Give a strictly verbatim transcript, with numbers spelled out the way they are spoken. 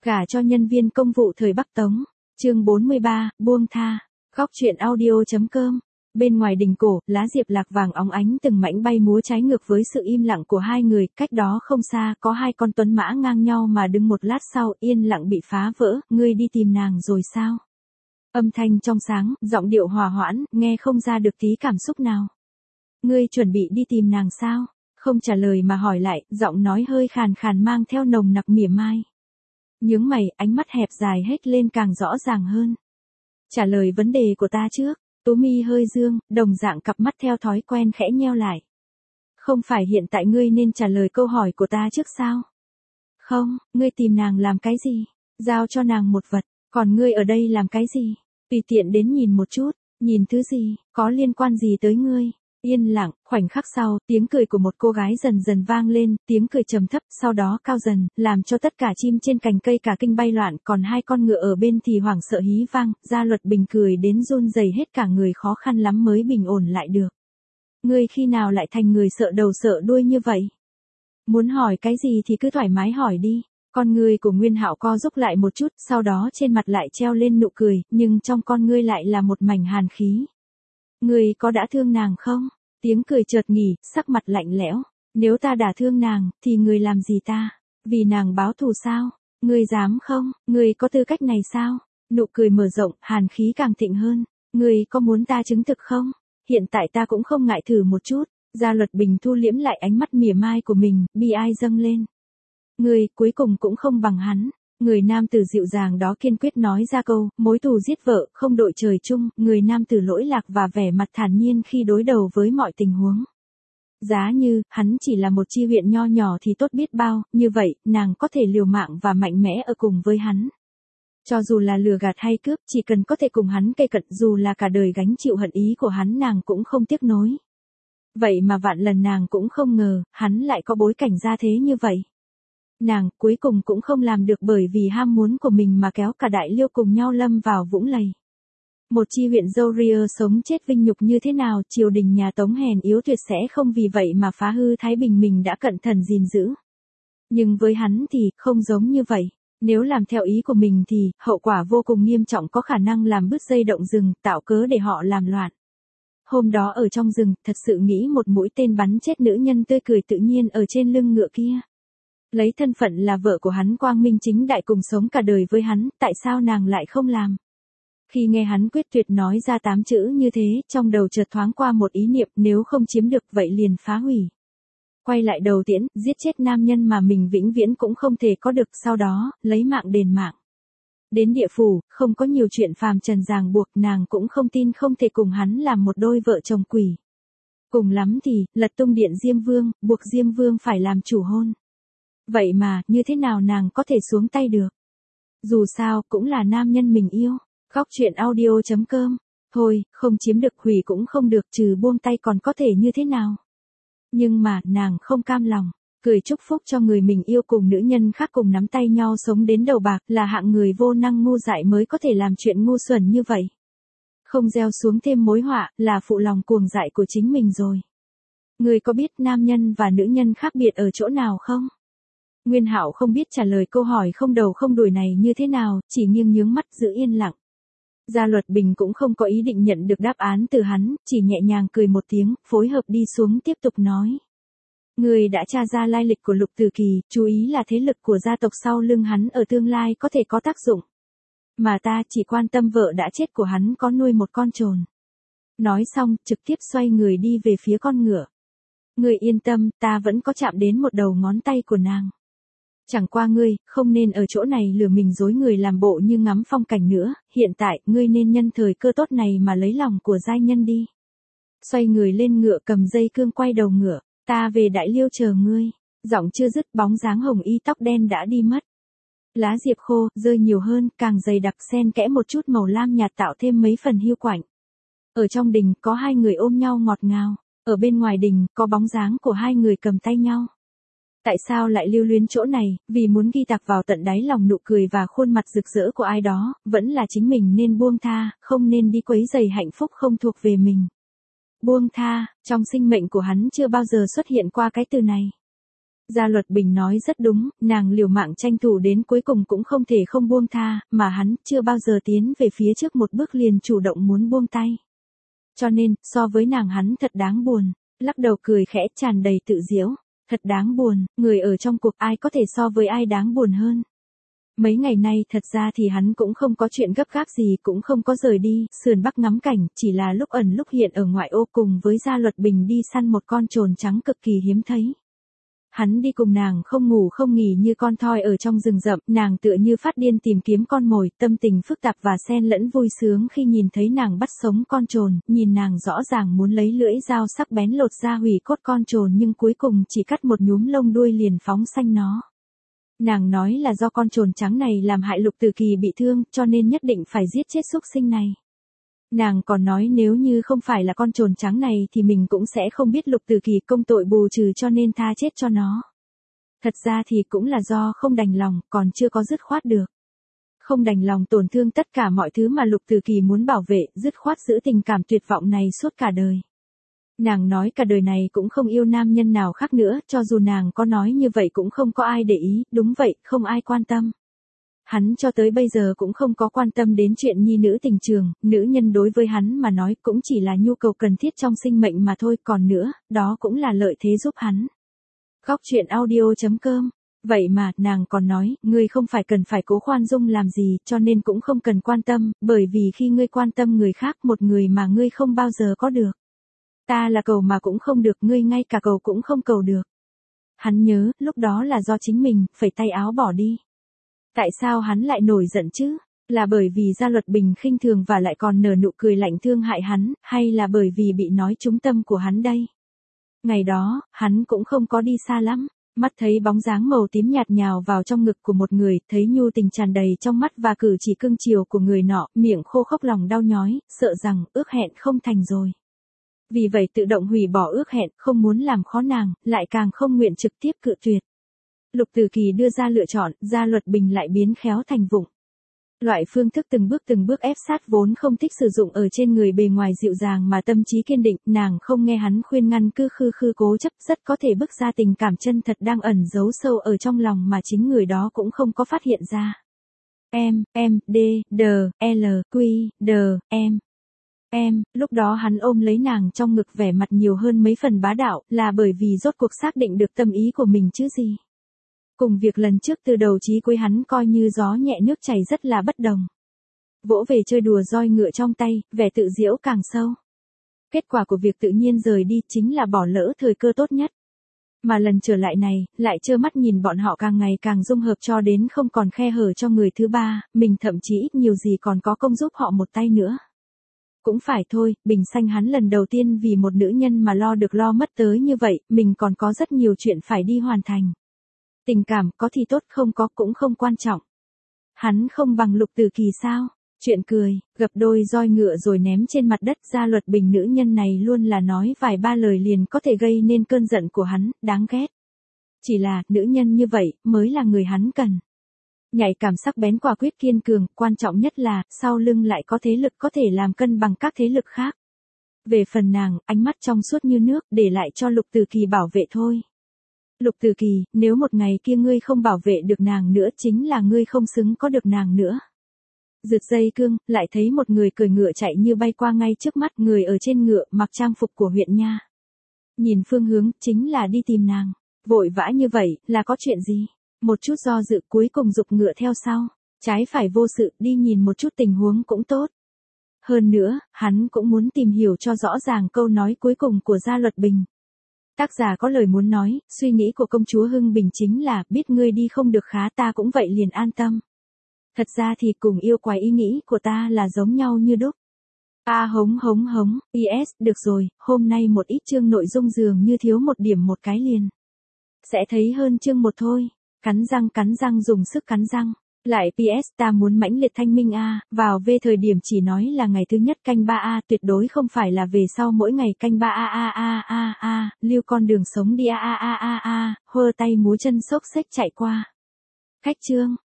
Gả cho nhân viên công vụ thời Bắc Tống. Chương bốn mươi ba, buông tha. Góc truyện audio.com. Bên ngoài đình cổ, lá diệp lạc vàng óng ánh từng mảnh bay múa trái ngược với sự im lặng của hai người, cách đó không xa có hai con tuấn mã ngang nhau mà đứng, một lát sau yên lặng bị phá vỡ. Ngươi đi tìm nàng rồi sao? Âm thanh trong sáng, giọng điệu hòa hoãn, nghe không ra được tí cảm xúc nào. Ngươi chuẩn bị đi tìm nàng sao? Không trả lời mà hỏi lại, giọng nói hơi khàn khàn mang theo nồng nặc mỉa mai. Nhướng mày, ánh mắt hẹp dài hết lên càng rõ ràng hơn. Trả lời vấn đề của ta trước. Tú mi hơi dương, đồng dạng cặp mắt theo thói quen khẽ nheo lại. Không phải hiện tại ngươi nên trả lời câu hỏi của ta trước sao? Không, ngươi tìm nàng làm cái gì? Giao cho nàng một vật, còn ngươi ở đây làm cái gì? Tùy tiện đến nhìn một chút, nhìn thứ gì, có liên quan gì tới ngươi? Yên lặng, khoảnh khắc sau, tiếng cười của một cô gái dần dần vang lên, tiếng cười trầm thấp, sau đó cao dần, làm cho tất cả chim trên cành cây cả kinh bay loạn, còn hai con ngựa ở bên thì hoảng sợ hí vang, Gia Luật Bình cười đến run rẩy hết cả người, khó khăn lắm mới bình ổn lại được. Ngươi khi nào lại thành người sợ đầu sợ đuôi như vậy? Muốn hỏi cái gì thì cứ thoải mái hỏi đi. Con ngươi của Nguyên Hạo co rúm lại một chút, sau đó trên mặt lại treo lên nụ cười, nhưng trong con ngươi lại là một mảnh hàn khí. Ngươi có đã thương nàng không? Tiếng cười chợt nghỉ, sắc mặt lạnh lẽo. Nếu ta đã thương nàng, thì ngươi làm gì ta? Vì nàng báo thù sao? Ngươi dám không? Ngươi có tư cách này sao? Nụ cười mở rộng, hàn khí càng thịnh hơn. Ngươi có muốn ta chứng thực không? Hiện tại ta cũng không ngại thử một chút. Gia Luật Bình thu liễm lại ánh mắt mỉa mai của mình, bi ai dâng lên. Ngươi cuối cùng cũng không bằng hắn. Người nam tử dịu dàng đó kiên quyết nói ra câu, mối thù giết vợ, không đội trời chung. Người nam tử lỗi lạc và vẻ mặt thản nhiên khi đối đầu với mọi tình huống. Giá như, hắn chỉ là một chi huyện nho nhỏ thì tốt biết bao, như vậy, nàng có thể liều mạng và mạnh mẽ ở cùng với hắn. Cho dù là lừa gạt hay cướp, chỉ cần có thể cùng hắn kề cận, dù là cả đời gánh chịu hận ý của hắn, nàng cũng không tiếc nối. Vậy mà vạn lần nàng cũng không ngờ, hắn lại có bối cảnh ra thế như vậy. Nàng, cuối cùng cũng không làm được bởi vì ham muốn của mình mà kéo cả đại liêu cùng nhau lâm vào vũng lầy. Một chi huyện dâu ria sống chết vinh nhục như thế nào, triều đình nhà Tống hèn yếu tuyệt sẽ không vì vậy mà phá hư thái bình mình đã cẩn thận gìn giữ. Nhưng với hắn thì, không giống như vậy. Nếu làm theo ý của mình thì, hậu quả vô cùng nghiêm trọng, có khả năng làm bứt dây động rừng, tạo cớ để họ làm loạn. Hôm đó ở trong rừng, thật sự nghĩ một mũi tên bắn chết nữ nhân tươi cười tự nhiên ở trên lưng ngựa kia. Lấy thân phận là vợ của hắn quang minh chính đại cùng sống cả đời với hắn, tại sao nàng lại không làm? Khi nghe hắn quyết tuyệt nói ra tám chữ như thế, trong đầu chợt thoáng qua một ý niệm, nếu không chiếm được vậy liền phá hủy. Quay lại đầu tiễn, giết chết nam nhân mà mình vĩnh viễn cũng không thể có được, sau đó, lấy mạng đền mạng. Đến địa phủ, không có nhiều chuyện phàm trần ràng buộc, nàng cũng không tin không thể cùng hắn làm một đôi vợ chồng quỷ. Cùng lắm thì, lật tung điện Diêm Vương, buộc Diêm Vương phải làm chủ hôn. Vậy mà, như thế nào nàng có thể xuống tay được? Dù sao, cũng là nam nhân mình yêu. Góc truyện audio.com. Thôi, không chiếm được hủy cũng không được, trừ buông tay còn có thể như thế nào? Nhưng mà, nàng không cam lòng. Cười chúc phúc cho người mình yêu cùng nữ nhân khác cùng nắm tay nhau sống đến đầu bạc, là hạng người vô năng ngu dại mới có thể làm chuyện ngu xuẩn như vậy. Không gieo xuống thêm mối họa, là phụ lòng cuồng dại của chính mình rồi. Người có biết nam nhân và nữ nhân khác biệt ở chỗ nào không? Nguyên Hạo không biết trả lời câu hỏi không đầu không đuôi này như thế nào, chỉ nghiêng nhướng mắt giữ yên lặng. Gia Luật Bình cũng không có ý định nhận được đáp án từ hắn, chỉ nhẹ nhàng cười một tiếng, phối hợp đi xuống tiếp tục nói. Người đã tra ra lai lịch của Lục Tử Kỳ, chú ý là thế lực của gia tộc sau lưng hắn ở tương lai có thể có tác dụng. Mà ta chỉ quan tâm vợ đã chết của hắn có nuôi một con trồn. Nói xong, trực tiếp xoay người đi về phía con ngựa. Người yên tâm, ta vẫn có chạm đến một đầu ngón tay của nàng. Chẳng qua ngươi, không nên ở chỗ này lừa mình dối người làm bộ như ngắm phong cảnh nữa, hiện tại, ngươi nên nhân thời cơ tốt này mà lấy lòng của giai nhân đi. Xoay người lên ngựa cầm dây cương quay đầu ngựa, ta về Đại Liêu chờ ngươi. Giọng chưa dứt, bóng dáng hồng y tóc đen đã đi mất. Lá diệp khô, rơi nhiều hơn, càng dày đặc xen kẽ một chút màu lam nhạt tạo thêm mấy phần hiu quạnh. Ở trong đình, có hai người ôm nhau ngọt ngào, ở bên ngoài đình, có bóng dáng của hai người cầm tay nhau. Tại sao lại lưu luyến chỗ này, vì muốn ghi tạc vào tận đáy lòng nụ cười và khuôn mặt rực rỡ của ai đó, vẫn là chính mình nên buông tha, không nên đi quấy rầy hạnh phúc không thuộc về mình. Buông tha, trong sinh mệnh của hắn chưa bao giờ xuất hiện qua cái từ này. Gia Luật Bình nói rất đúng, nàng liều mạng tranh thủ đến cuối cùng cũng không thể không buông tha, mà hắn chưa bao giờ tiến về phía trước một bước liền chủ động muốn buông tay. Cho nên, so với nàng hắn thật đáng buồn, lắc đầu cười khẽ tràn đầy tự giễu, thật đáng buồn, người ở trong cuộc ai có thể so với ai đáng buồn hơn. Mấy ngày nay thật ra thì hắn cũng không có chuyện gấp gáp gì, cũng không có rời đi, sườn Bắc ngắm cảnh, chỉ là lúc ẩn lúc hiện ở ngoại ô cùng với Gia Luật Bình đi săn một con trồn trắng cực kỳ hiếm thấy. Hắn đi cùng nàng không ngủ không nghỉ như con thoi ở trong rừng rậm, nàng tựa như phát điên tìm kiếm con mồi, tâm tình phức tạp và xen lẫn vui sướng khi nhìn thấy nàng bắt sống con trồn, nhìn nàng rõ ràng muốn lấy lưỡi dao sắc bén lột ra hủy cốt con trồn nhưng cuối cùng chỉ cắt một nhúm lông đuôi liền phóng xanh nó. Nàng nói là do con trồn trắng này làm hại Lục Tử Kỳ bị thương, cho nên nhất định phải giết chết xúc sinh này. Nàng còn nói nếu như không phải là con trồn trắng này thì mình cũng sẽ không biết Lục Tử Kỳ công tội bù trừ cho nên tha chết cho nó. Thật ra thì cũng là do không đành lòng, còn chưa có dứt khoát được. Không đành lòng tổn thương tất cả mọi thứ mà Lục Tử Kỳ muốn bảo vệ, dứt khoát giữ tình cảm tuyệt vọng này suốt cả đời. Nàng nói cả đời này cũng không yêu nam nhân nào khác nữa, cho dù nàng có nói như vậy cũng không có ai để ý, đúng vậy, không ai quan tâm. Hắn cho tới bây giờ cũng không có quan tâm đến chuyện nhi nữ tình trường, nữ nhân đối với hắn mà nói cũng chỉ là nhu cầu cần thiết trong sinh mệnh mà thôi, còn nữa, đó cũng là lợi thế giúp hắn. Góc truyện audio chấm com. Vậy mà, nàng còn nói, ngươi không phải cần phải cố khoan dung làm gì, cho nên cũng không cần quan tâm, bởi vì khi ngươi quan tâm người khác, một người mà ngươi không bao giờ có được. Ta là cầu mà cũng không được, ngươi ngay cả cầu cũng không cầu được. Hắn nhớ, lúc đó là do chính mình, phẩy tay áo bỏ đi. Tại sao hắn lại nổi giận chứ? Là bởi vì Gia Luật Bình khinh thường và lại còn nở nụ cười lạnh thương hại hắn, hay là bởi vì bị nói trúng tâm của hắn đây? Ngày đó, hắn cũng không có đi xa lắm. Mắt thấy bóng dáng màu tím nhạt nhào vào trong ngực của một người, thấy nhu tình tràn đầy trong mắt và cử chỉ cưng chiều của người nọ, miệng khô khốc lòng đau nhói, sợ rằng ước hẹn không thành rồi. Vì vậy tự động hủy bỏ ước hẹn, không muốn làm khó nàng, lại càng không nguyện trực tiếp cự tuyệt. Lục Tử Kỳ đưa ra lựa chọn, Gia Luật Bình lại biến khéo thành vụng. Loại phương thức từng bước từng bước ép sát vốn không thích sử dụng ở trên người bề ngoài dịu dàng mà tâm trí kiên định, nàng không nghe hắn khuyên ngăn cứ khư khư cố chấp, rất có thể bức ra tình cảm chân thật đang ẩn giấu sâu ở trong lòng mà chính người đó cũng không có phát hiện ra. Em, em, D, D, L, Q, D, em. Em, lúc đó hắn ôm lấy nàng trong ngực vẻ mặt nhiều hơn mấy phần bá đạo, là bởi vì rốt cuộc xác định được tâm ý của mình chứ gì. Cùng việc lần trước từ đầu chí cuối hắn coi như gió nhẹ nước chảy rất là bất đồng. Vỗ về chơi đùa roi ngựa trong tay, vẻ tự giễu càng sâu. Kết quả của việc tự nhiên rời đi chính là bỏ lỡ thời cơ tốt nhất. Mà lần trở lại này, lại trơ mắt nhìn bọn họ càng ngày càng dung hợp cho đến không còn khe hở cho người thứ ba, mình thậm chí ít nhiều gì còn có công giúp họ một tay nữa. Cũng phải thôi, Bình Xanh hắn lần đầu tiên vì một nữ nhân mà lo được lo mất tới như vậy, mình còn có rất nhiều chuyện phải đi hoàn thành. Tình cảm, có thì tốt không có cũng không quan trọng. Hắn không bằng Lục Tử Kỳ sao? Chuyện cười, gập đôi roi ngựa rồi ném trên mặt đất. Gia Luật Bình nữ nhân này luôn là nói vài ba lời liền có thể gây nên cơn giận của hắn, đáng ghét. Chỉ là, nữ nhân như vậy, mới là người hắn cần. Nhạy cảm sắc bén quả quyết kiên cường, quan trọng nhất là, sau lưng lại có thế lực có thể làm cân bằng các thế lực khác. Về phần nàng, ánh mắt trong suốt như nước, để lại cho Lục Tử Kỳ bảo vệ thôi. Lục Tử Kỳ, nếu một ngày kia ngươi không bảo vệ được nàng nữa chính là ngươi không xứng có được nàng nữa. Rượt dây cương, lại thấy một người cưỡi ngựa chạy như bay qua ngay trước mắt, người ở trên ngựa mặc trang phục của huyện nha. Nhìn phương hướng, chính là đi tìm nàng. Vội vã như vậy, là có chuyện gì? Một chút do dự cuối cùng giục ngựa theo sau. Trái phải vô sự, đi nhìn một chút tình huống cũng tốt. Hơn nữa, hắn cũng muốn tìm hiểu cho rõ ràng câu nói cuối cùng của Gia Luật Bình. Tác giả có lời muốn nói, suy nghĩ của công chúa Hưng Bình chính là, biết ngươi đi không được khá ta cũng vậy liền an tâm. Thật ra thì cùng yêu quái ý nghĩ của ta là giống nhau như đúc. A à, hống hống hống, is, được rồi, hôm nay một ít chương nội dung dường như thiếu một điểm một cái liền. Sẽ thấy hơn chương một thôi, cắn răng cắn răng dùng sức cắn răng. Lại pê ét ta muốn mãnh liệt thanh minh A, vào về thời điểm chỉ nói là ngày thứ nhất canh ba A, tuyệt đối không phải là về sau mỗi ngày canh ba A A A A A, lưu con đường sống đi A A A A A, hơ tay múa chân xốc xếch chạy qua. Khách chương.